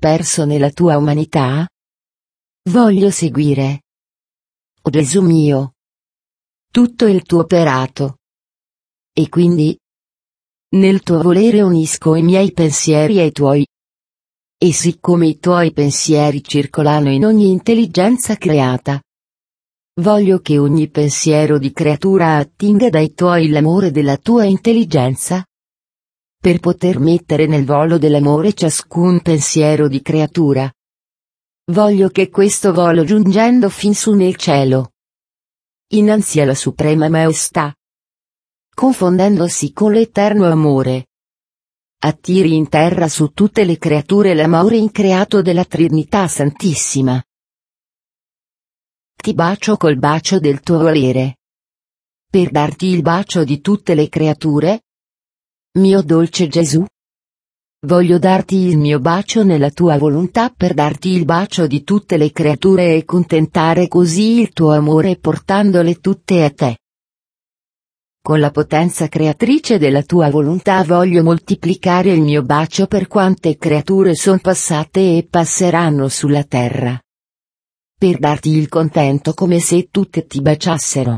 disperso nella tua umanità? Voglio seguire, o Gesù mio, tutto il tuo operato. E quindi, nel tuo volere unisco i miei pensieri ai tuoi. E siccome i tuoi pensieri circolano in ogni intelligenza creata, voglio che ogni pensiero di creatura attinga dai tuoi l'amore della tua intelligenza, per poter mettere nel volo dell'amore ciascun pensiero di creatura. Voglio che questo volo, giungendo fin su nel cielo, innanzi alla suprema maestà, confondendosi con l'eterno amore, attiri in terra su tutte le creature l'amore increato della Trinità Santissima. Ti bacio col bacio del tuo volere, per darti il bacio di tutte le creature. Mio dolce Gesù, voglio darti il mio bacio nella tua volontà per darti il bacio di tutte le creature e contentare così il tuo amore portandole tutte a te. Con la potenza creatrice della tua volontà voglio moltiplicare il mio bacio per quante creature son passate e passeranno sulla terra, per darti il contento come se tutte ti baciassero.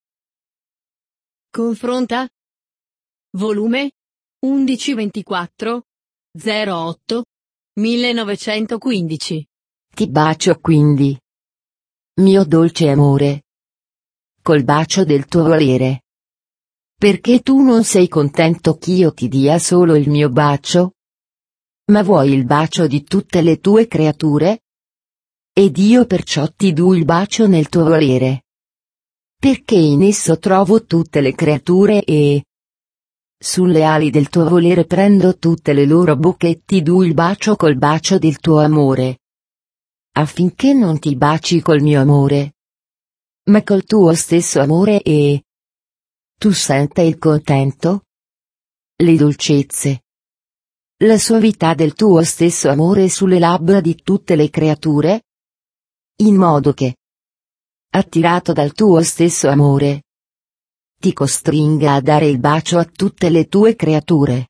Confronta. Volume 1124 08 1915. Ti bacio quindi, mio dolce amore, col bacio del tuo volere. Perché tu non sei contento ch'io ti dia solo il mio bacio? Ma vuoi il bacio di tutte le tue creature? Ed io perciò ti do il bacio nel tuo volere. Perché in esso trovo tutte le creature e, sulle ali del tuo volere prendo tutte le loro bocche e ti do il bacio col bacio del tuo amore. Affinché non ti baci col mio amore, ma col tuo stesso amore e tu senta il contento, le dolcezze, la soavità del tuo stesso amore sulle labbra di tutte le creature, in modo che, attirato dal tuo stesso amore, ti costringa a dare il bacio a tutte le tue creature.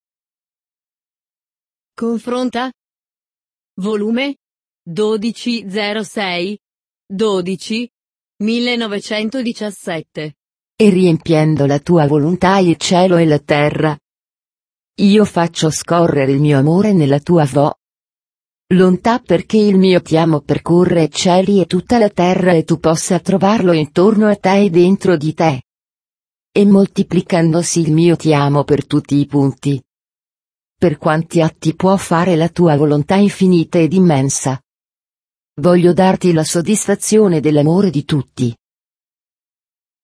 Confronta. Volume 1206 12 1917. E riempiendo la tua volontà il cielo e la terra, io faccio scorrere il mio amore nella tua volontà perché il mio ti amo percorre cieli e tutta la terra e tu possa trovarlo intorno a te e dentro di te. E moltiplicandosi il mio ti amo per tutti i punti, per quanti atti può fare la tua volontà infinita ed immensa, voglio darti la soddisfazione dell'amore di tutti.